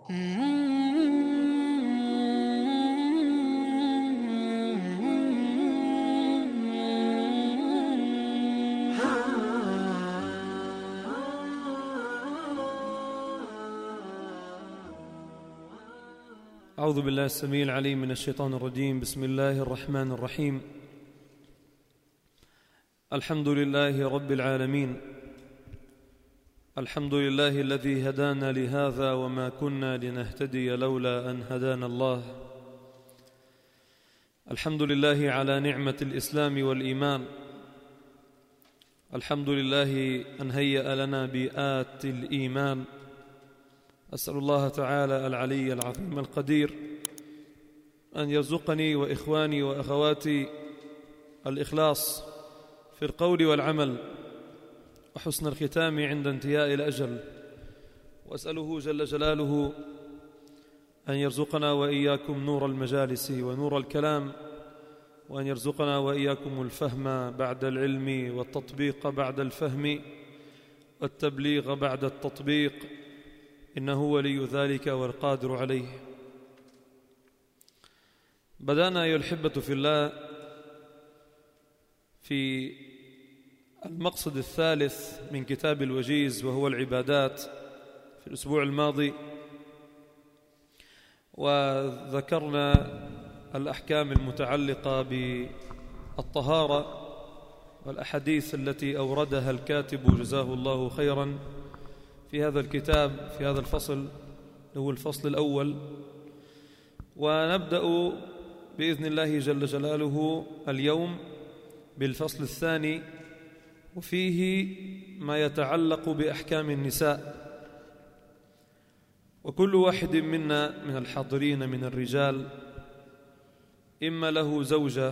أعوذ بالله السميع العليم من الشيطان الرجيم. بسم الله الرحمن الرحيم. الحمد لله رب العالمين. الحمد لله الذي هدانا لهذا وما كنا لنهتدي لولا أن هدانا الله. الحمد لله على نعمة الإسلام والإيمان. الحمد لله أن هيأ لنا بيئات الإيمان. أسأل الله تعالى العلي العظيم القدير أن يرزقني وإخواني وأخواتي الإخلاص في القول والعمل وحسن الختام عند انتهاء الأجل، وأسأله جل جلاله أن يرزقنا وإياكم نور المجالس ونور الكلام، وأن يرزقنا وإياكم الفهم بعد العلم والتطبيق بعد الفهم والتبليغ بعد التطبيق، إنه ولي ذلك والقادر عليه. بدأنا أيها الأحبة في الله في المقصد الثالث من كتاب الوجيز وهو العبادات في الأسبوع الماضي، وذكرنا الأحكام المتعلقة بالطهارة والأحاديث التي أوردها الكاتب جزاه الله خيرا في هذا الكتاب في هذا الفصل، هو الفصل الأول. ونبدأ بإذن الله جل جلاله اليوم بالفصل الثاني، وفيه ما يتعلق بأحكام النساء. وكل واحد منا من الحاضرين من الرجال إما له زوجة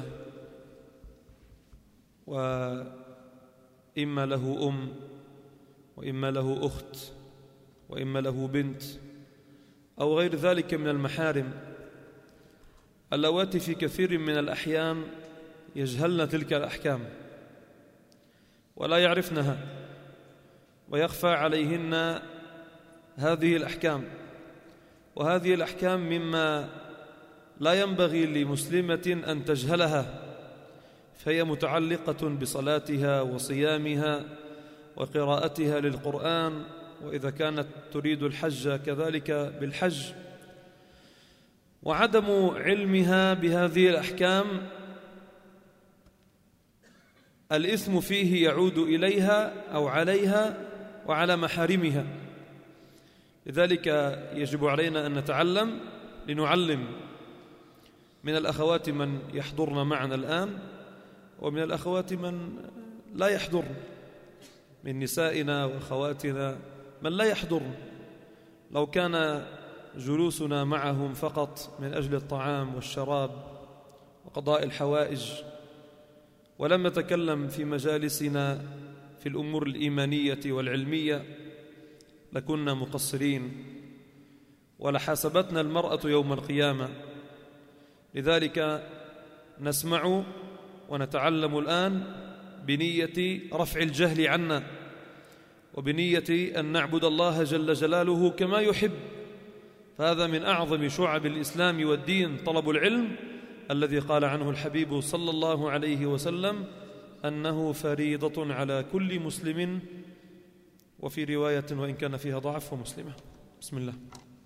وإما له أم وإما له أخت وإما له بنت أو غير ذلك من المحارم اللواتي في كثير من الأحيان يجهلن تلك الأحكام ولا يعرفنها، ويخفى عليهن هذه الأحكام. وهذه الأحكام مما لا ينبغي لمسلمة أن تجهلها، فهي متعلقة بصلاتها وصيامها وقراءتها للقرآن، وإذا كانت تريد الحج كذلك بالحج. وعدم علمها بهذه الأحكام الإثم فيه يعود إليها أو عليها وعلى محارمها. لذلك يجب علينا أن نتعلم لنعلم من الأخوات من يحضرن معنا الآن، ومن الأخوات من لا يحضرن، من نسائنا وأخواتنا من لا يحضرن. لو كان جلوسنا معهم فقط من أجل الطعام والشراب وقضاء الحوائج، ولم نتكلم في مجالسنا في الأمور الإيمانية والعلمية، لكنا مقصرين ولحاسبتنا المرأة يوم القيامة. لذلك نسمع ونتعلم الآن بنية رفع الجهل عنا، وبنية أن نعبد الله جل جلاله كما يحب. فهذا من أعظم شعب الإسلام والدين، طلب العلم الذي قال عنه الحبيب صلى الله عليه وسلم أنه فريضة على كل مسلم، وفي رواية وإن كان فيها ضعف ومسلمة. بسم الله.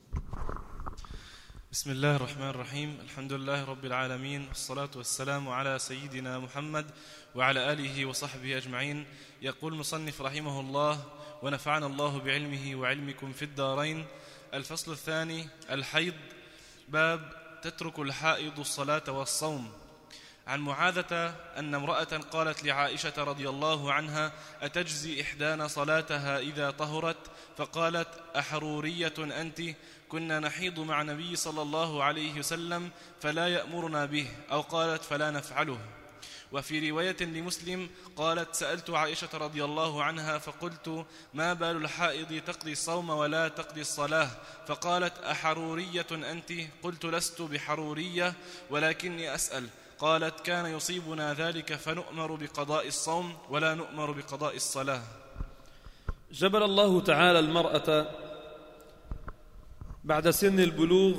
بسم الله الرحمن الرحيم. الحمد لله رب العالمين، والصلاة والسلام على سيدنا محمد وعلى آله وصحبه أجمعين. يقول المصنف رحمه الله: ونفعنا الله بعلمه وعلمكم في الدارين. الفصل الثاني: الحيض. باب تترك الحائض الصلاة والصوم. عن معاذة أن امرأة قالت لعائشة رضي الله عنها: أتجزي إحدانا صلاتها إذا طهرت؟ فقالت: أحرورية أنت؟ كنا نحيض مع النبي صلى الله عليه وسلم فلا يأمرنا به، أو قالت: فلا نفعله. وفي رواية لمسلم قالت: سألت عائشة رضي الله عنها فقلت: ما بال الحائض تقضي الصوم ولا تقضي الصلاة؟ فقالت: أحرورية أنت؟ قلت: لست بحرورية ولكني أسأل. قالت: كان يصيبنا ذلك فنؤمر بقضاء الصوم ولا نؤمر بقضاء الصلاة. جبل الله تعالى المرأة بعد سن البلوغ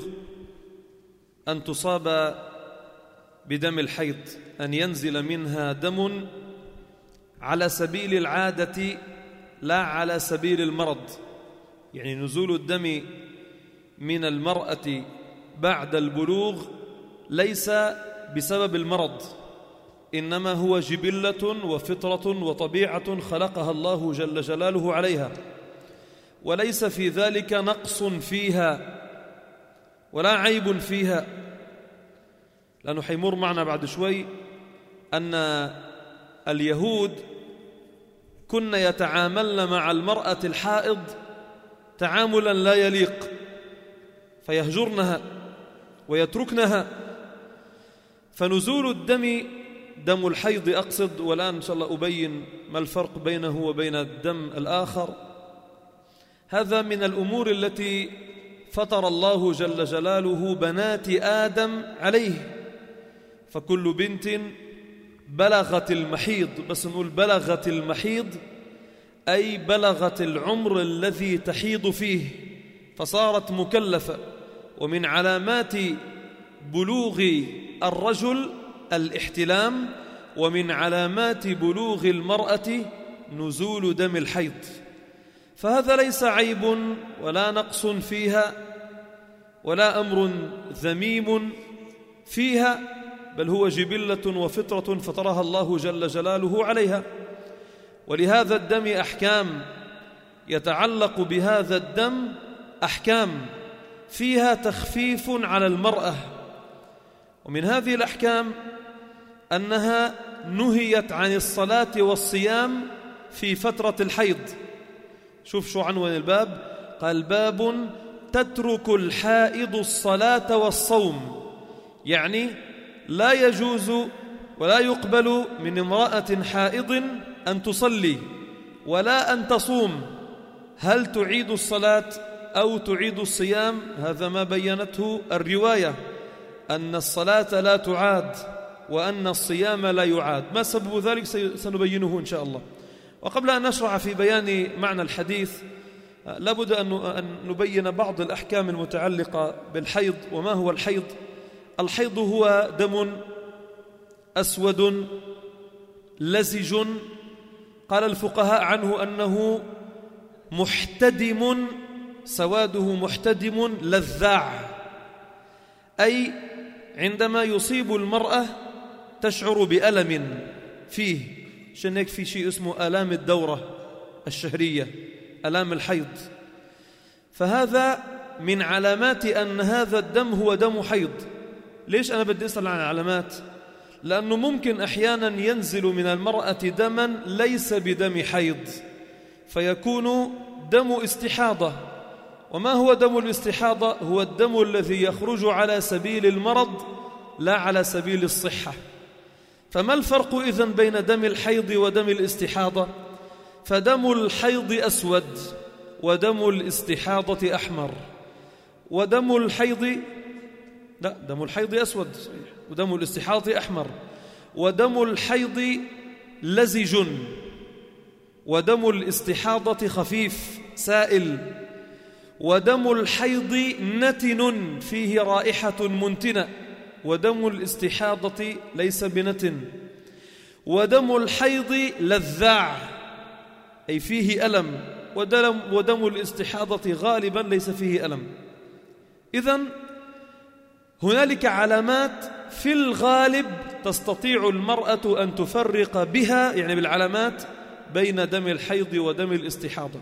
أن تصاب بدم الحيض، أن ينزل منها دم على سبيل العادة لا على سبيل المرض. يعني نزول الدم من المرأة بعد البلوغ ليس بسبب المرض، إنما هو جبلة وفطرة وطبيعة خلقها الله جل جلاله عليها، وليس في ذلك نقص فيها ولا عيب فيها. لأنه حيمر معنا بعد شوي أن اليهود كن يتعاملن مع المرأة الحائض تعاملا لا يليق، فيهجرنها ويتركنها. فنزول الدم، دم الحيض أقصد، والآن إن شاء الله أبين ما الفرق بينه وبين الدم الآخر، هذا من الأمور التي فطر الله جل جلاله بنات آدم عليه. فكل بنت بلغت المحيض، بس نقول بلغت المحيض أي بلغت العمر الذي تحيض فيه فصارت مكلفة. ومن علامات بلوغ الرجل الاحتلام، ومن علامات بلوغ المرأة نزول دم الحيض. فهذا ليس عيب ولا نقص فيها ولا أمر ذميم فيها، بل هو جبلة وفطرة فطرها الله جل جلاله عليها. ولهذا الدم أحكام يتعلق بهذا الدم، أحكام فيها تخفيف على المرأة. ومن هذه الأحكام أنها نهيت عن الصلاة والصيام في فترة الحيض. شوف شو عنوان الباب، قال باب تترك الحائض الصلاة والصوم. يعني لا يجوز ولا يقبل من امرأة حائض أن تصلي ولا أن تصوم. هل تعيد الصلاة أو تعيد الصيام؟ هذا ما بينته الرواية، أن الصلاة لا تعاد وأن الصيام لا يعاد. ما سبب ذلك سنبينه إن شاء الله. وقبل أن نشرع في بيان معنى الحديث لابد أن نبين بعض الأحكام المتعلقة بالحيض. وما هو الحيض؟ الحيض هو دم أسود لزج، قال الفقهاء عنه أنه محتدم، سواده محتدم لذاع، أي عندما يصيب المرأة تشعر بألم فيه. عشان هيك في شيء اسمه آلام الدورة الشهرية، آلام الحيض. فهذا من علامات أن هذا الدم هو دم حيض. ليش أنا بدي أسأل عن علامات؟ لأنه ممكن أحيانا ينزل من المرأة دما ليس بدم حيض، فيكون دم استحاضة. وما هو دم الاستحاضة؟ هو الدم الذي يخرج على سبيل المرض لا على سبيل الصحة. فما الفرق إذن بين دم الحيض ودم الاستحاضة؟ فدم الحيض أسود ودم الاستحاضة أحمر. ودم الحيض دم الحيض أسود ودم الاستحاضة أحمر. ودم الحيض لزج ودم الاستحاضة خفيف سائل. ودم الحيض نتن فيه رائحة منتنة، ودم الاستحاضة ليس بنتن. ودم الحيض لذاع أي فيه ألم، ودم الاستحاضة غالبا ليس فيه ألم. إذن هنالك علامات في الغالب تستطيع المرأة أن تفرق بها، يعني بالعلامات، بين دم الحيض ودم الاستحاضة.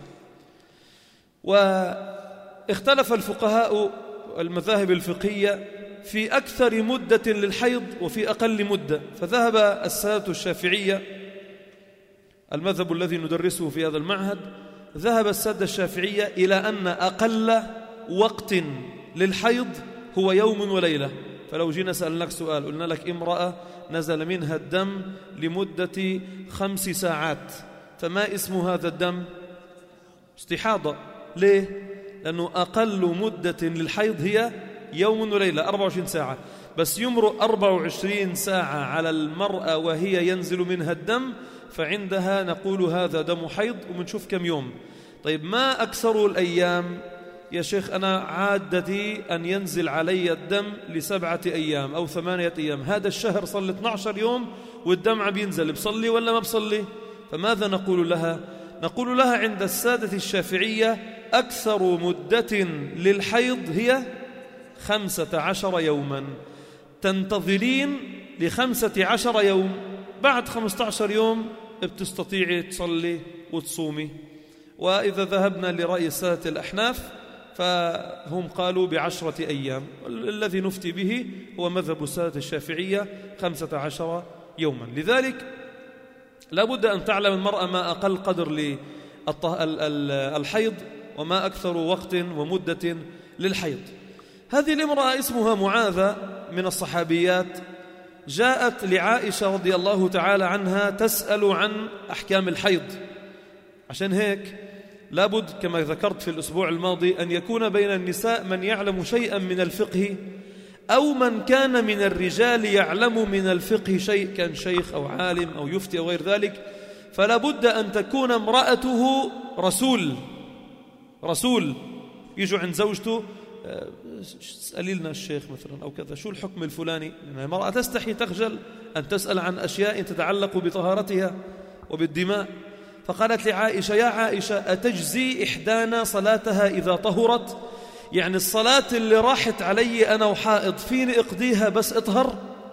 واختلف الفقهاء المذاهب الفقهية في أكثر مدة للحيض وفي أقل مدة. فذهب السادة الشافعية، المذهب الذي ندرسه في هذا المعهد، ذهب السادة الشافعية إلى أن أقل وقت للحيض هو يوم وليلة. فلو جينا سألناك سؤال، قلنا لك امرأة نزل منها الدم لمدة 5 ساعات، فما اسم هذا الدم؟ استحاضة. ليه؟ لأنه أقل مدة للحيض هي يوم وليلة 24 ساعة. بس يمرق 24 ساعة على المرأة وهي ينزل منها الدم، فعندها نقول هذا دم حيض، ومنشوف كم يوم. طيب ما أكثر الأيام؟ يا شيخ أنا عادتي أن ينزل علي الدم ل7 أيام أو 8 أيام، هذا الشهر صار 12 يوم والدم عم ينزل، بصلي ولا ما بصلي؟ فماذا نقول لها؟ نقول لها عند السادة الشافعية أكثر مدة للحيض هي 15 يوما، تنتظرين ل15 يوم، بعد 15 يوم بتستطيعي تصلي وتصومي. وإذا ذهبنا لرأي السادة الأحناف فهم قالوا ب10 أيام، الذي نفتي به هو مذهب السادة الشافعية 15 يوما. لذلك لا بد أن تعلم المرأة ما أقل قدر للحيض وما أكثر وقت ومدة للحيض. هذه الامرأة اسمها معاذة من الصحابيات، جاءت لعائشة رضي الله تعالى عنها تسأل عن أحكام الحيض. عشان هيك لابد كما ذكرت في الأسبوع الماضي أن يكون بين النساء من يعلم شيئا من الفقه أو من كان من الرجال يعلم من الفقه شيء، كان شيخ أو عالم أو يفتي أو غير ذلك. فلا بد أن تكون امرأته رسول يجوا عند زوجته اسألي لنا الشيخ مثلا أو كذا، شو الحكم الفلاني؟ لأن المرأة تستحي تخجل أن تسأل عن أشياء تتعلق بطهارتها وبالدماء. فقالت لعائشة: يا عائشة أتجزي إحدانا صلاتها إذا طهرت؟ يعني الصلاة اللي راحت علي أنا وحائض فيني أقضيها بس أطهر؟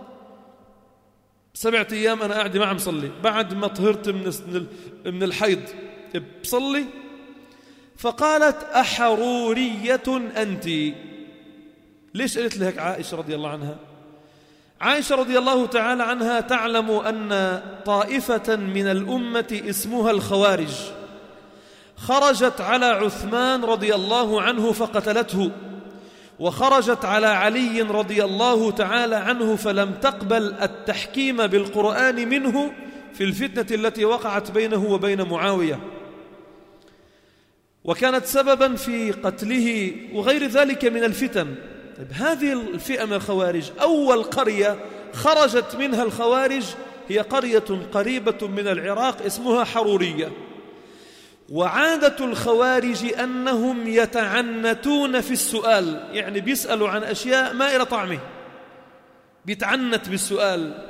7 أيام أنا قاعدة ما عم صلي، بعد ما طهرت من الحيض بصلي؟ فقالت: أحرورية أنت؟ ليش قلت لك عائشة رضي الله عنها؟ عائشة رضي الله تعالى عنها تعلم أن طائفة من الأمة اسمها الخوارج خرجت على عثمان رضي الله عنه فقتلته، وخرجت على علي رضي الله تعالى عنه فلم تقبل التحكيم بالقرآن منه في الفتنة التي وقعت بينه وبين معاوية، وكانت سببا في قتله وغير ذلك من الفتن. هذه الفئة من الخوارج أول قرية خرجت منها الخوارج هي قرية قريبة من العراق اسمها حرورية. وعادة الخوارج أنهم يتعنتون في السؤال، يعني بيسألوا عن أشياء ما إلى طعمه، بيتعنت بالسؤال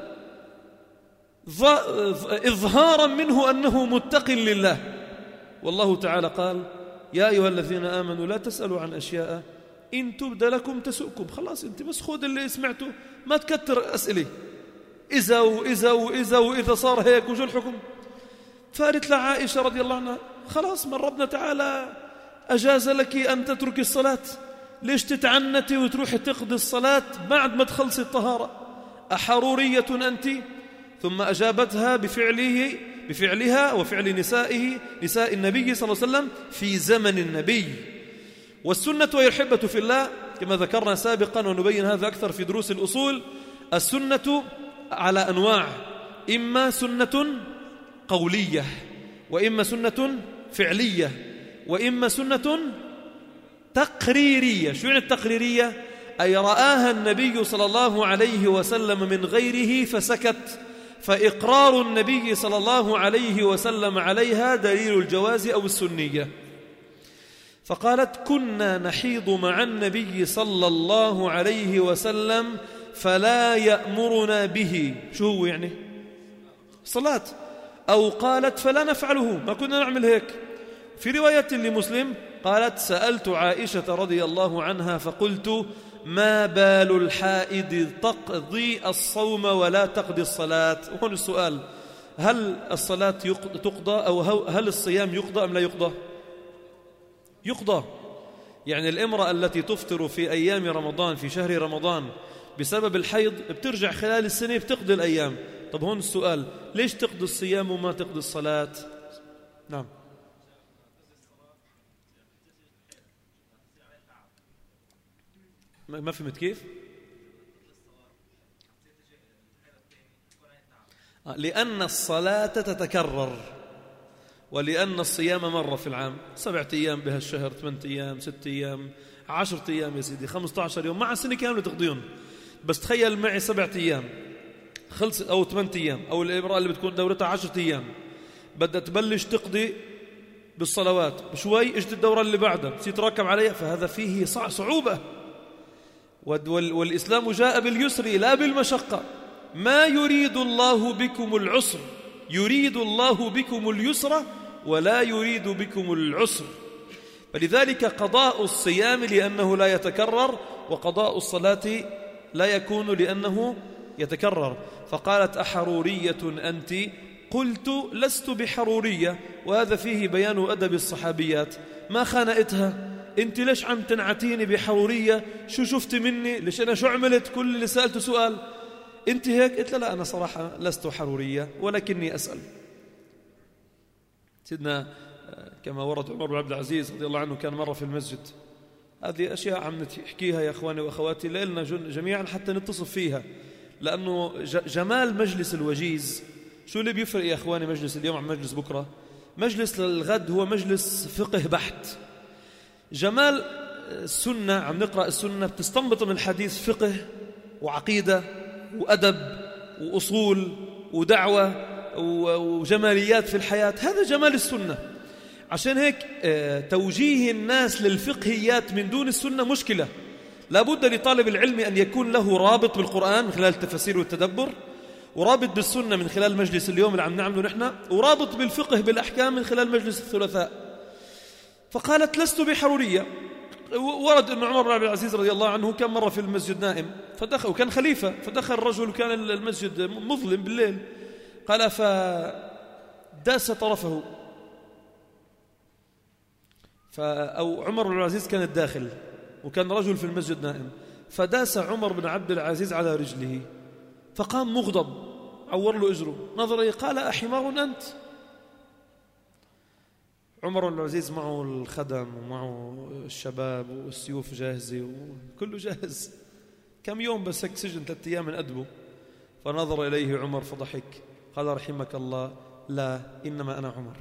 إظهارا منه أنه متق لله. والله تعالى قال: يا أيها الذين آمنوا لا تسألوا عن أشياء إن تبد لكم تسؤكم. خلاص أنت بس خذ اللي سمعته، ما تكتر أسئلة إذا وإذا وإذا وإذا صار هيك وجو الحكم. فقالت لعائشة رضي الله عنها: خلاص من ربنا تعالى أجاز لك أن تترك الصلاة، ليش تتعنتي وتروحي تقضي الصلاة بعد ما تخلصي الطهارة؟ أحرورية أنت؟ ثم أجابتها بفعلها وفعل نساء النبي صلى الله عليه وسلم في زمن النبي. والسنة وهي الحبة في الله كما ذكرنا سابقا، ونبين هذا أكثر في دروس الأصول. السنة على أنواع، إما سنة قولية، وإما سنة فعلية، وإما سنة تقريرية. شو يعني التقريرية؟ أي رآها النبي صلى الله عليه وسلم من غيره فسكت، فإقرار النبي صلى الله عليه وسلم عليها دليل الجواز أو السنية. فقالت: كنا نحيض مع النبي صلى الله عليه وسلم فلا يأمرنا به. شو هو يعني؟ صلاة. أو قالت: فلا نفعله، ما كنا نعمل هيك. في رواية لمسلم قالت: سألت عائشة رضي الله عنها فقلت: ما بال الحائض تقضي الصوم ولا تقضي الصلاة؟ وهون السؤال: هل الصلاة تقضى أو هل الصيام يقضى أم لا يقضى؟ يقضى. يعني الامرأة التي تفطر في أيام رمضان في شهر رمضان بسبب الحيض بترجع خلال السنة بتقضي الأيام. طب هون السؤال: ليش تقضي الصيام وما تقضي الصلاة؟ نعم. ما فهمت كيف؟ لأن الصلاة تتكرر، ولأن الصيام مرة في العام، 7 أيام بهالشهر، 8 أيام، 6 أيام، 10 أيام يا سيدي، 15 يوم، مع السنة كاملة تقضيهم. بس تخيل معي 7 أيام خلص أو 8 أيام، أو الإمرأة اللي بتكون دورتها 10 أيام بدها تبلش تقضي بالصلوات، شوي اجت الدورة اللي بعدها تتراكم عليها، فهذا فيه صعوبة. والإسلام جاء باليسر لا بالمشقة. ما يريد الله بكم العسر، يريد الله بكم اليسر ولا يريد بكم العسر. فلذلك قضاء الصيام لأنه لا يتكرر، وقضاء الصلاة لا يكون لأنه يتكرر. فقالت: أحرورية أنت؟ قلت: لست بحرورية. وهذا فيه بيان أدب الصحابيات، ما خانقتها: أنت ليش عم تنعتيني بحرورية؟ شو شفت مني؟ ليش أنا شو عملت؟ كل اللي سألته سؤال، أنت هيك؟ قلت: لا أنا صراحة لست حرورية ولكني أسأل. سيدنا كما ورد عمر بن عبد العزيز رضي الله عنه كان مرة في المسجد. هذه أشياء عم نحكيها يا أخواني وأخواتي لنا جميعا حتى نتصف فيها، لأنه جمال مجلس الوجيز. شو اللي بيفرق يا أخواني مجلس اليوم عن مجلس بكرة؟ مجلس الغد هو مجلس فقه بحت. جمال السنة، عم نقرأ السنة بتستنبط من الحديث فقه وعقيدة وأدب وأصول ودعوة وجماليات في الحياة. هذا جمال السنة. عشان هيك توجيه الناس للفقهيات من دون السنة مشكلة. لا بد لطالب العلم أن يكون له رابط بالقرآن من خلال التفسير والتدبر، ورابط بالسنة من خلال مجلس اليوم اللي عم نعمله نحن، ورابط بالفقه بالأحكام من خلال مجلس الثلاثاء. فقالت: لست بحرورية. ورد أن عمر بن عبد العزيز رضي الله عنه كان مرة في المسجد نائم فدخل، وكان خليفة، فدخل رجل وكان المسجد مظلم بالليل، قال فداس طرفه، أو عمر بن عبد العزيز كان الداخل وكان رجل في المسجد نائم، فداس عمر بن عبد العزيز على رجله فقام مغضب، عور له أجره، نظر إليه قال: أحمار أنت؟ عمر بن العزيز معه الخدم ومعه الشباب والسيوف جاهزة وكله جاهز، كم يوم بس هيك سجن 3 أيام من أدبه. فنظر إليه عمر فضحك قال: رحمك الله، لا إنما أنا عمر.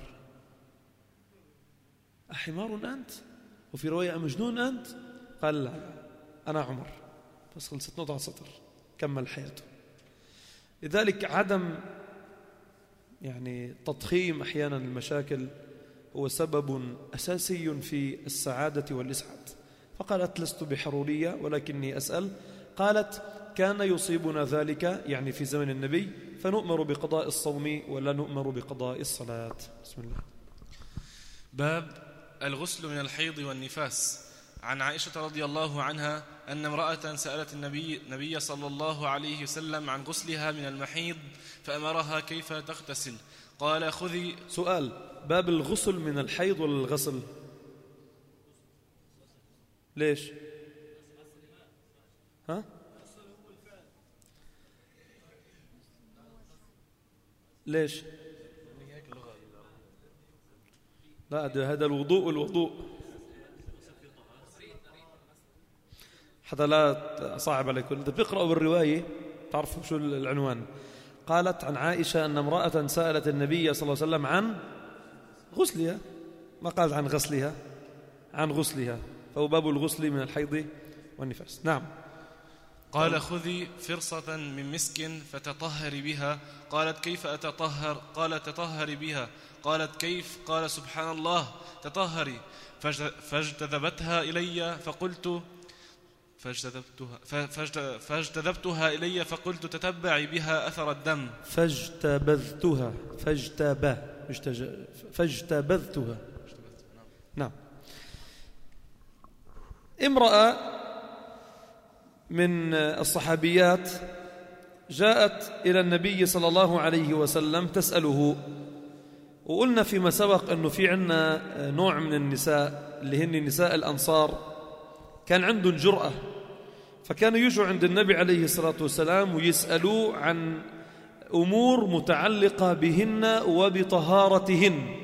أحمار أنت؟ وفي رواية أمجنون أنت؟ قال: لا أنا عمر. بس خلصت نقطة سطر، كمل حياته. لذلك عدم تضخيم أحيانا المشاكل هو سبب أساسي في السعادة والإسعاد. فقالت: لست بحرورية ولكني أسأل. قالت: كان يصيبنا ذلك في زمن النبي، فنؤمر بقضاء الصوم ولا نؤمر بقضاء الصلاة. بسم الله. باب الغسل من الحيض والنفاس. عن عائشة رضي الله عنها أن امرأة سألت النبي صلى الله عليه وسلم عن غسلها من المحيض فأمرها كيف تغتسل. قال: خذي. سؤال: باب الغسل من الحيض ولا الغسل؟ ليش؟ ليش؟ لا هذا الوضوء حتى لا صعب عليكم. إذا بيقرأوا بالرواية تعرفوا شو العنوان. قالت عن عائشة أن امرأة سألت النبي صلى الله عليه وسلم عن غسلها، ما قالت عن غسلها، عن غسلها، فهو باب الغسل من الحيض والنفاس. نعم. قال: خذي فرصة من مسك فتطهري بها. قالت: كيف أتطهر؟ قال: تطهري بها. قالت: كيف؟ قال: سبحان الله، تطهري. فاجتذبتها إلي فاجتذبتها إلي فقلت: تتبعي بها أثر الدم. فاجتبذتها. نعم. امرأة من الصحابيات جاءت إلى النبي صلى الله عليه وسلم تسأله، وقلنا فيما سبق أنه في عنا نوع من النساء اللي هن نساء الأنصار كان عندهم جرأة، فكانوا يجوا عند النبي عليه الصلاة والسلام ويسألوا عن أمور متعلقة بهن وبطهارتهن.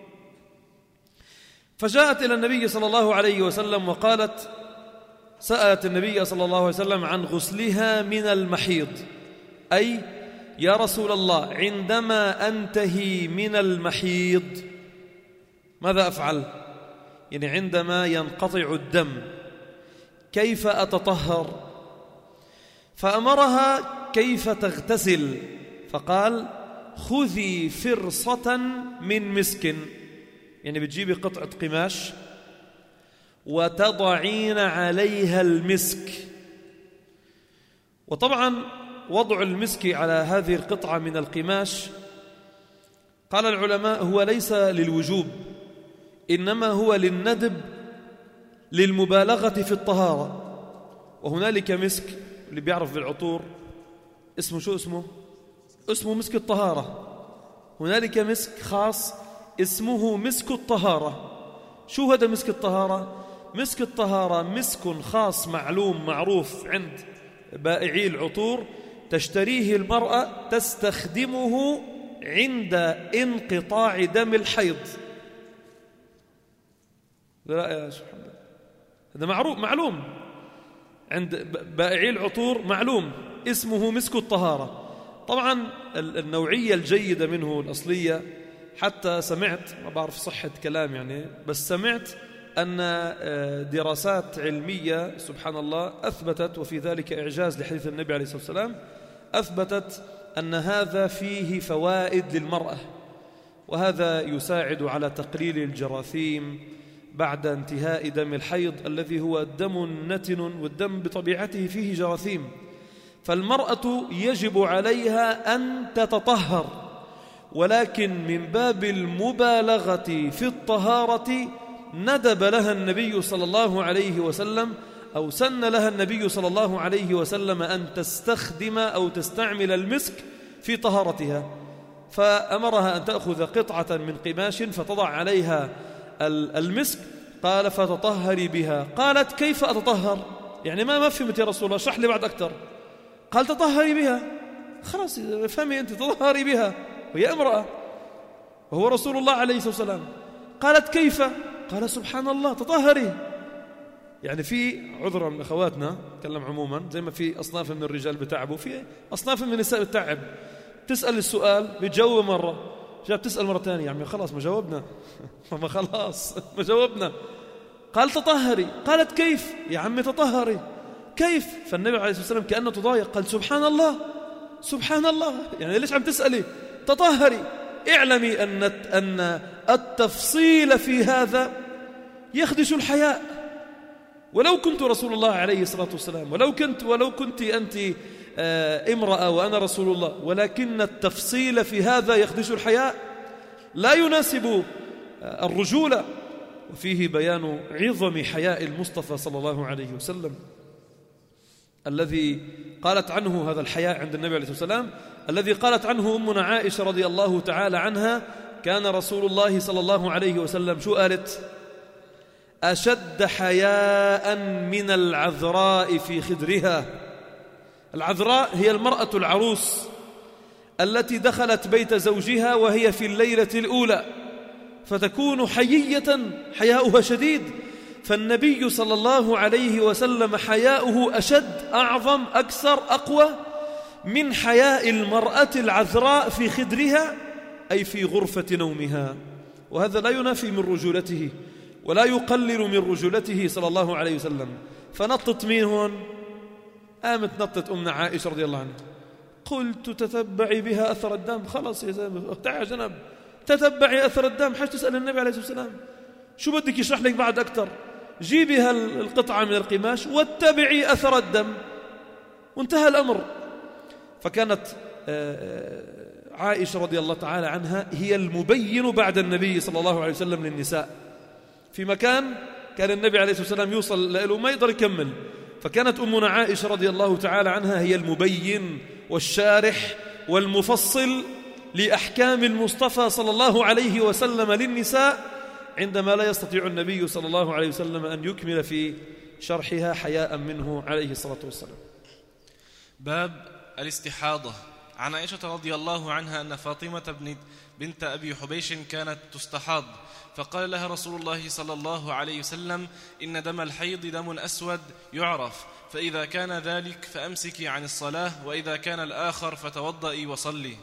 فجاءت إلى النبي صلى الله عليه وسلم وقالت، سألت النبي صلى الله عليه وسلم عن غسلها من المحيض، أي يا رسول الله عندما أنتهي من المحيض ماذا أفعل؟ عندما ينقطع الدم كيف أتطهر؟ فأمرها كيف تغتسل، فقال: خذي فرصة من مسك. يعني بتجيبي قطعة قماش وتضعين عليها المسك. وطبعا وضع المسك على هذه القطعة من القماش قال العلماء هو ليس للوجوب، إنما هو للندب للمبالغة في الطهارة. وهنالك مسك اللي بيعرف بالعطور اسمه شو اسمه مسك الطهارة. هنالك مسك خاص اسمه مسك الطهارة. شو هذا مسك الطهارة؟ مسك الطهارة مسك خاص معلوم معروف عند بائعي العطور، تشتريه المرأة تستخدمه عند انقطاع دم الحيض. لا يا سبحان الله، هذا معلوم عند بائعي العطور، معلوم اسمه مسك الطهارة. طبعا النوعية الجيدة منه الأصلية، حتى سمعت، ما بعرف صحة كلام يعني، بس سمعت أن دراسات علمية سبحان الله أثبتت، وفي ذلك إعجاز لحديث النبي عليه الصلاة والسلام، أثبتت أن هذا فيه فوائد للمرأة، وهذا يساعد على تقليل الجراثيم بعد انتهاء دم الحيض الذي هو دم نتن، والدم بطبيعته فيه جراثيم. فالمرأة يجب عليها أن تتطهر، ولكن من باب المبالغة في الطهارة ندب لها النبي صلى الله عليه وسلم، أو سن لها النبي صلى الله عليه وسلم أن تستخدم أو تستعمل المسك في طهارتها. فأمرها أن تأخذ قطعة من قماش فتضع عليها المسك، قال فتطهري بها. قالت كيف أتطهر؟ يعني ما فهمت يا رسول الله، اشرح لي بعد أكثر. قال تطهري بها. خلاص فهمي أنت، تطهري بها وهي امرأة وهو رسول الله عليه الصلاة والسلام. قالت كيف؟ قال سبحان الله تطهري. يعني في عذرا من أخواتنا، تكلم عموما، زي ما في أصناف من الرجال بتعبوا، في أصناف من النساء بتعب، تسأل السؤال بتجاوب مرة، جاب تسأل مرة ثانية، يعني خلاص ما جاوبنا ما خلاص ما جاوبنا. قال تطهري. قالت كيف يا عمي تطهري كيف؟ فالنبي عليه الصلاة والسلام كأنه تضايق، قال سبحان الله، يعني ليش عم تسألي؟ تطهري. اعلمي أن التفصيل في هذا يخدش الحياء. ولو كنت رسول الله عليه الصلاة والسلام، ولو كنت أنت امرأة وأنا رسول الله، ولكن التفصيل في هذا يخدش الحياء، لا يناسب الرجولة. وفيه بيان عظم حياء المصطفى صلى الله عليه وسلم، الذي قالت عنه هذا الحياء عند النبي عليه الصلاة والسلام، الذي قالت عنه أمنا عائشة رضي الله تعالى عنها: كان رسول الله صلى الله عليه وسلم، شو قالت؟ أشد حياء من العذراء في خدرها. العذراء هي المرأة العروس التي دخلت بيت زوجها وهي في الليلة الأولى، فتكون حيية، حياؤها شديد. فالنبي صلى الله عليه وسلم حياؤه أشد، أعظم، أكثر، أقوى من حياء المرأة العذراء في خدرها، أي في غرفة نومها. وهذا لا ينافي من رجولته ولا يقلل من رجولته صلى الله عليه وسلم. فنطت مين هون؟ قامت نطت أمنا عائشة رضي الله عنها. قلت تتبعي بها أثر الدم. خلاص يا زلمة تعال جنب، تتبعي أثر الدم، حاج تسأل النبي عليه الصلاة والسلام شو بدك يشرح لك بعد أكثر؟ جيبي القطعة من القماش واتبعي أثر الدم، وانتهى الأمر. فكانت عائشة رضي الله تعالى عنها هي المبين بعد النبي صلى الله عليه وسلم للنساء. في مكان كان النبي عليه الصلاة والسلام يوصل له ما يقدر يكمل، فكانت أمنا عائشة رضي الله تعالى عنها هي المبين والشارح والمفصل لأحكام المصطفى صلى الله عليه وسلم للنساء، عندما لا يستطيع النبي صلى الله عليه وسلم أن يكمل في شرحها حياء منه عليه الصلاة والسلام. باب الاستحاضة. عن عائشة رضي الله عنها أن فاطمة بنت أبي حبيش كانت تستحاض، فقال لها رسول الله صلى الله عليه وسلم: إن دم الحيض دم أسود يعرف، فإذا كان ذلك فأمسكي عن الصلاة، وإذا كان الآخر فتوضئي وصلي.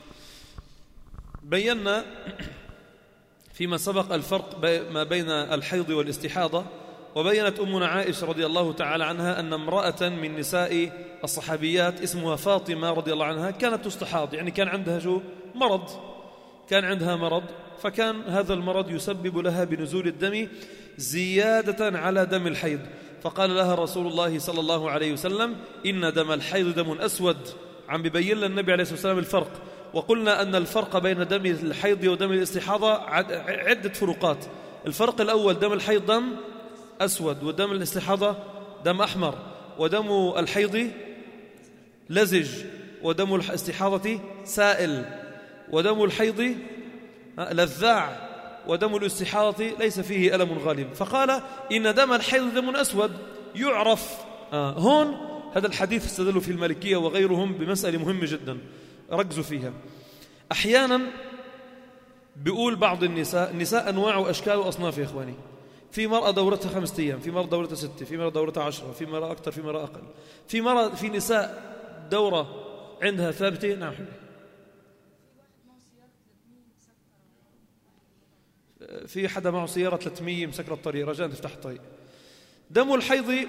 بينا فيما سبق الفرق ما بين الحيض والاستحاضة، وبينت أمنا عائشة رضي الله تعالى عنها أن امرأة من نساء الصحابيات اسمها فاطمة رضي الله عنها كانت تستحاض، يعني كان عندها مرض، كان عندها مرض، فكان هذا المرض يسبب لها بنزول الدم زيادة على دم الحيض، فقال لها رسول الله صلى الله عليه وسلم: إن دم الحيض دم أسود. عم بيبين لنا النبي عليه الصلاة والسلام الفرق، وقلنا أن الفرق بين دم الحيض ودم الاستحاضة عدة فروقات. الفرق الأول: دم الحيض دم أسود، ودم الاستحاضة دم أحمر، ودم الحيض لزج، ودم الاستحاضة سائل، ودم الحيض لذاع، ودم الاستحاضة ليس فيه ألم غالب. فقال: إن دم الحيض دم أسود يعرف. هون هذا الحديث استدلوا في المالكية وغيرهم بمسألة مهمة جدا ركزوا فيها. أحيانا بيقول بعض النساء أنواع وأشكال وأصناف يا إخواني. في مرأة دورتها 5 أيام، في مرأة دورتها 6، في مرأة دورتها 10، في مرأة أكثر، في مرأة أقل، في نساء دورة عندها ثابتة. نعم. في حدا معه سيارة 300 مسكرة الطريق، رجاء تفتح الطريق. دم الحيض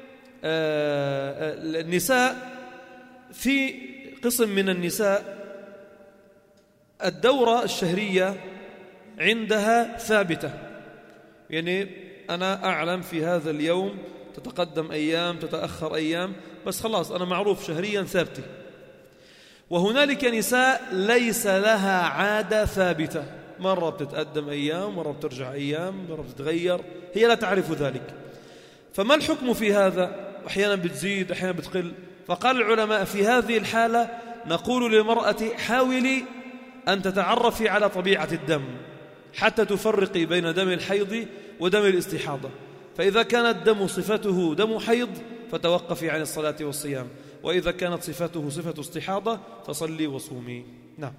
النساء، في قسم من النساء الدورة الشهرية عندها ثابتة، يعني أنا أعلم في هذا اليوم تتقدم أيام تتأخر أيام، بس خلاص أنا معروف شهريا ثابتة. وهنالك نساء ليس لها عادة ثابتة، مرة بتتقدم أيام، مرة بترجع أيام، مرة بتتغير، هي لا تعرف ذلك. فما الحكم في هذا؟ أحيانا بتزيد أحيانا بتقل. فقال العلماء: في هذه الحالة نقول للمرأة: حاولي أن تتعرفي على طبيعة الدم حتى تفرقي بين دم الحيض ودم الاستحاضة. فإذا كان الدم صفته دم حيض فتوقفي عن الصلاة والصيام، وإذا كانت صفته صفة استحاضة فصلي وصومي. نعم.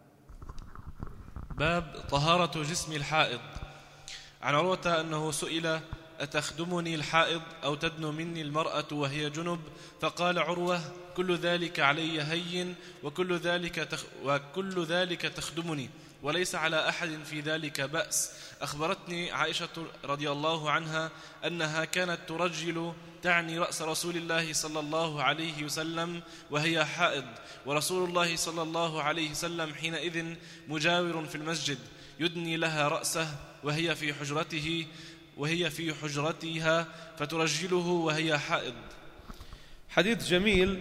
باب طهارة جسم الحائض. عن عروة أنه سئل: أتخدمني الحائض أو تدنو مني المرأة وهي جنب؟ فقال عروة: كل ذلك علي هين، وكل ذلك تخدمني، وليس على أحد في ذلك بأس. أخبرتني عائشة رضي الله عنها أنها كانت ترجل، تعني رأس رسول الله صلى الله عليه وسلم وهي حائض، ورسول الله صلى الله عليه وسلم حينئذ مجاور في المسجد، يدني لها رأسه وهي في حجرتها فترجله وهي حائض. حديث جميل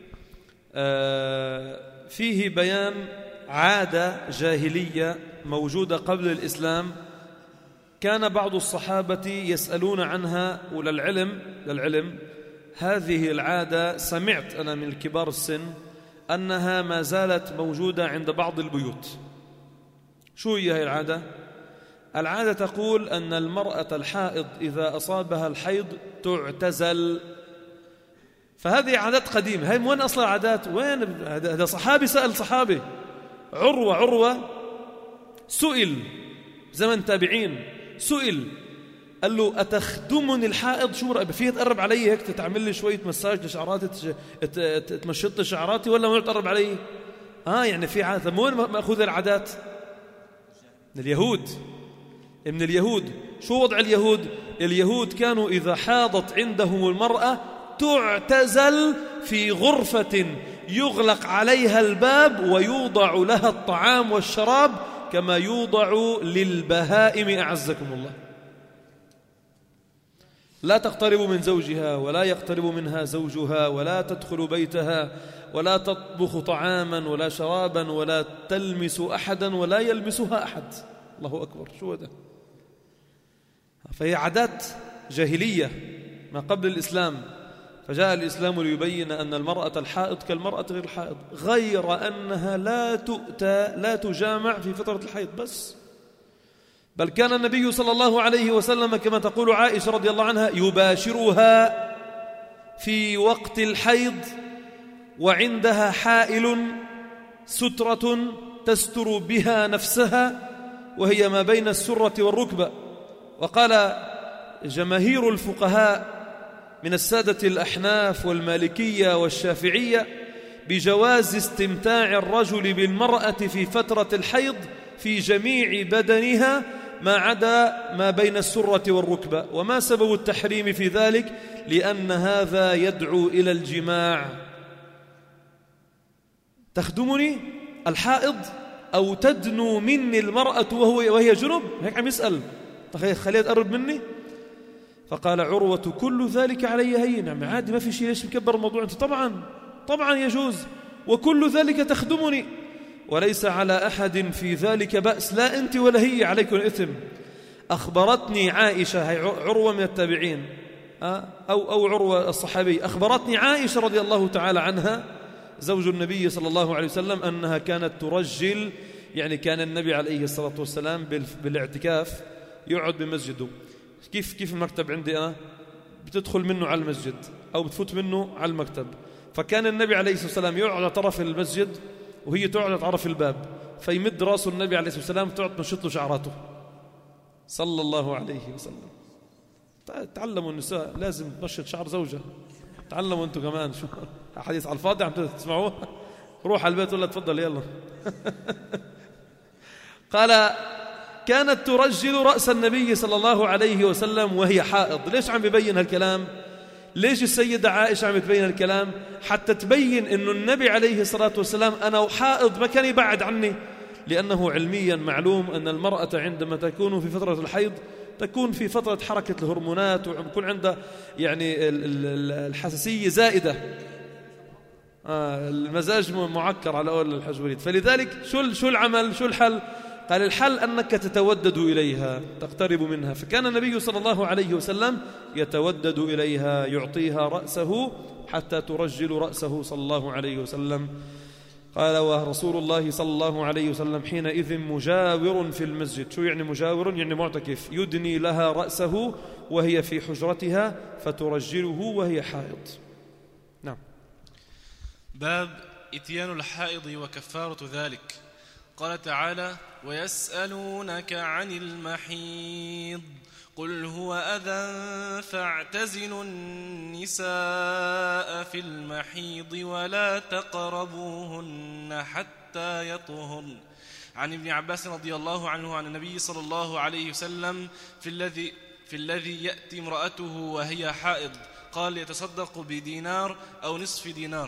فيه بيان عادة جاهلية موجودة قبل الإسلام، كان بعض الصحابة يسألون عنها وللعلم هذه العادة سمعت أنا من الكبار السن أنها ما زالت موجودة عند بعض البيوت. شو هي العادة؟ العادة تقول أن المرأة الحائض إذا أصابها الحيض تعتزل. فهذه عادات قديمة. هاي وين أصل العادات؟ وين؟ هذا صحابي سأل صحابي. عروة سئل زمن تابعين، سئل قال له: أتخدمني الحائض؟ شو رأيك فيها تقرب علي هيك تعمل لي شوية مساج لشعراتي، تمشط شعراتي، ولا ما تقرب علي؟ يعني في عادة. من وين مأخوذ العادات؟ من اليهود. شو وضع اليهود؟ اليهود كانوا إذا حاضت عندهم المرأة تعتزل في غرفة يغلق عليها الباب ويوضع لها الطعام والشراب كما يوضع للبهائم أعزكم الله. لا تقترب من زوجها ولا يقترب منها زوجها، ولا تدخل بيتها، ولا تطبخ طعاما ولا شرابا، ولا تلمس أحدا ولا يلمسها أحد. الله أكبر، شو هذا؟ فهي عادات جاهلية ما قبل الإسلام، فجاء الإسلام ليبين أن المرأة الحائض كالمرأة غير الحائض، غير أنها لا تجامع في فترة الحيض بس، بل كان النبي صلى الله عليه وسلم كما تقول عائشة رضي الله عنها يباشرها في وقت الحيض وعندها حائل سترة تستر بها نفسها وهي ما بين السرة والركبة. وقال جماهير الفقهاء من السادة الأحناف والمالكية والشافعية بجواز استمتاع الرجل بالمرأة في فترة الحيض في جميع بدنها ما عدا ما بين السرة والركبة. وما سبب التحريم في ذلك؟ لأن هذا يدعو إلى الجماع. تخدمني الحائض أو تدنو مني المرأة وهي جنب؟ هيك عم يسأل، خليها تقرب مني. فقال عروة كل ذلك علي هين، يعني عادي ما في شيء، ليش مكبر الموضوع أنت؟ طبعا يجوز، وكل ذلك تخدمني وليس على أحد في ذلك بأس، لا أنت ولا هي عليكم الإثم. أخبرتني عائشة، هي عروة من التابعين أو عروة الصحابي، أخبرتني عائشة رضي الله تعالى عنها زوج النبي صلى الله عليه وسلم أنها كانت ترجل، يعني كان النبي عليه الصلاة والسلام بالاعتكاف يقعد بمسجده. كيف المكتب عندي أنا بتدخل منه على المسجد أو بتفوت منه على المكتب، فكان النبي عليه الصلاة والسلام يقعد على طرف المسجد وهي تقعد على طرف الباب، فيمد راسه النبي عليه الصلاة والسلام تقعد تنشط له شعراته صلى الله عليه وسلم. تعلموا النساء لازم تنشط شعر زوجها، تعلموا أنتم كمان. شو حديث على الفاضي عم تسمعوه؟ روح على البيت ولا تفضل يلا. قال كانت ترجل رأس النبي صلى الله عليه وسلم وهي حائض. ليش عم ببين هالكلام؟ ليش السيدة عائشة عم تبين هالكلام؟ حتى تبين أنه النبي عليه الصلاة والسلام أنا حائض ما كان يبعد عني، لأنه علميا معلوم أن المرأة عندما تكون في فترة الحيض تكون في فترة حركة الهرمونات ويكون عندها يعني الحساسية زائدة، المزاج معكر على قول الحاج وليد. فلذلك شو العمل؟ شو الحل؟ قال الحل أنك تتودد إليها، تقترب منها. فكان النبي صلى الله عليه وسلم يتودد إليها، يعطيها رأسه حتى ترجل رأسه صلى الله عليه وسلم. قال ورسول الله صلى الله عليه وسلم حينئذ مجاور في المسجد. شو يعني مجاور؟ يعني معتكف، يدني لها رأسه وهي في حجرتها فترجله وهي حائض. نعم. باب إتيان الحائض وكفارة ذلك. قال تعالى ويسألونك عن المحيض قل هو أذى فاعتزلوا النساء في المحيض ولا تقربوهن حتى يطهرن. عن ابن عباس رضي الله عنه عن النبي صلى الله عليه وسلم في الذي يأتي امرأته وهي حائض قال يتصدق بدينار أو نصف دينار.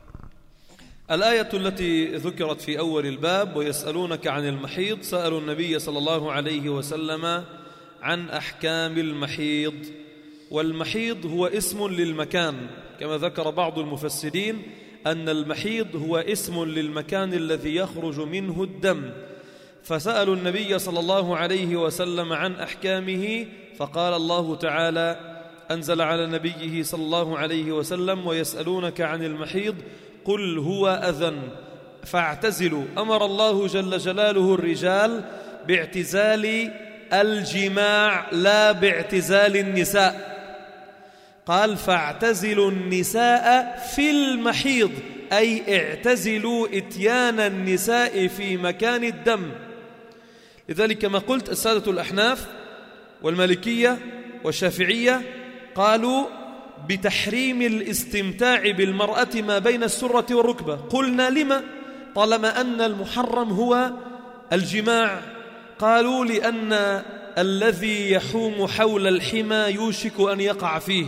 الآية التي ذكرت في أول الباب ويسألونك عن المحيض، سألوا النبي صلى الله عليه وسلم عن أحكام المحيض. والمحيض هو اسم للمكان، كما ذكر بعض المفسرين أن المحيض هو اسم للمكان الذي يخرج منه الدم. فسألوا النبي صلى الله عليه وسلم عن أحكامه، فقال الله تعالى أنزل على نبيه صلى الله عليه وسلم ويسألونك عن المحيض قل هو أذى فاعتزلوا. أمر الله جل جلاله الرجال باعتزال الجماع لا باعتزال النساء. قال فاعتزلوا النساء في المحيض، أي اعتزلوا إتيان النساء في مكان الدم. لذلك كما قلت السادة الأحناف والمالكية والشافعية قالوا بتحريم الاستمتاع بالمرأة ما بين السرة والركبة. قلنا لما؟ طالما أن المحرم هو الجماع. قالوا لأن الذي يحوم حول الحمى يوشك أن يقع فيه،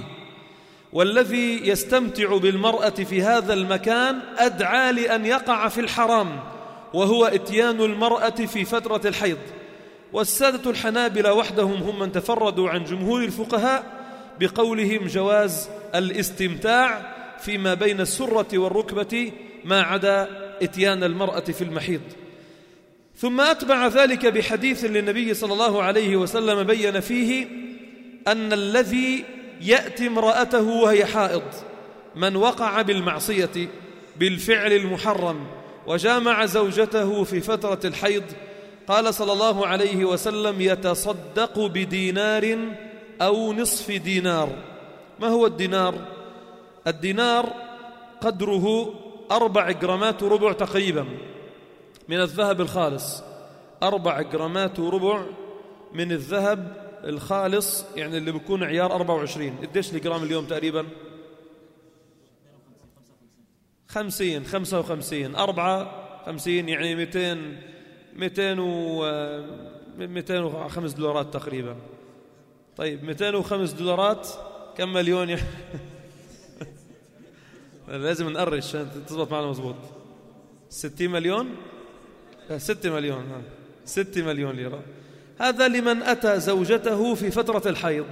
والذي يستمتع بالمرأة في هذا المكان أدعى لأن يقع في الحرام، وهو إتيان المرأة في فترة الحيض. والسادة الحنابلة وحدهم هم من تفردوا عن جمهور الفقهاء بقولهم جواز الاستمتاع فيما بين السرة والركبة ما عدا إتيان المرأة في المحيض. ثم أتبع ذلك بحديث للنبي صلى الله عليه وسلم بين فيه أن الذي يأتي امرأته وهي حائض من وقع بالمعصية بالفعل المحرم وجامع زوجته في فترة الحيض، قال صلى الله عليه وسلم يتصدق بدينار أو نصف دينار. ما هو الدينار؟ الدينار قدره 4 جرامات وربع تقريبا من الذهب الخالص. 4 جرامات وربع من الذهب الخالص، يعني اللي بيكون عيار 24. قديش الجرام اليوم تقريبا؟ 50 55 54 يعني 205 دولارات تقريبا. طيب 205 دولارات كم مليون يعني؟ لازم نقرش عشان تضبط معنا مزبوط. 60 مليون 6 مليون 6 مليون ليرة. هذا لمن أتى زوجته في فترة الحيض.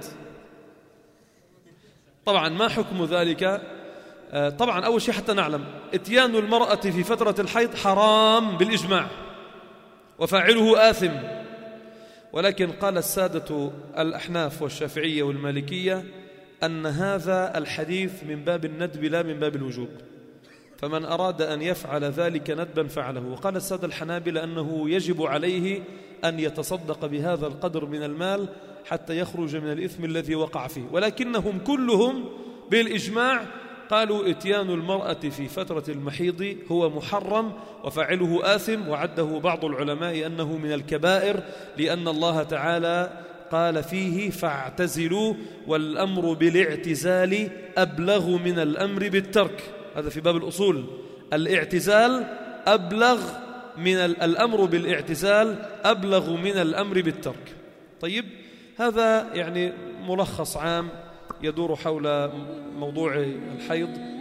طبعا ما حكم ذلك؟ طبعا أول شيء حتى نعلم إتيان المرأة في فترة الحيض حرام بالإجماع وفاعله آثم، ولكن قال السادة الأحناف والشافعية والمالكية أن هذا الحديث من باب الندب لا من باب الوجوب، فمن أراد أن يفعل ذلك ندبا فعله. وقال السادة الحنابلة أنه يجب عليه أن يتصدق بهذا القدر من المال حتى يخرج من الإثم الذي وقع فيه، ولكنهم كلهم بالإجماع قالوا إتيان المرأة في فترة المحيض هو محرم وفاعله آثم، وعده بعض العلماء أنه من الكبائر، لأن الله تعالى قال فيه فاعتزلوا، والأمر بالاعتزال أبلغ من الأمر بالترك. هذا في باب الأصول، الاعتزال أبلغ من الأمر بالاعتزال أبلغ من الأمر بالترك. طيب، هذا يعني ملخص عام يدور حول موضوع الحيض.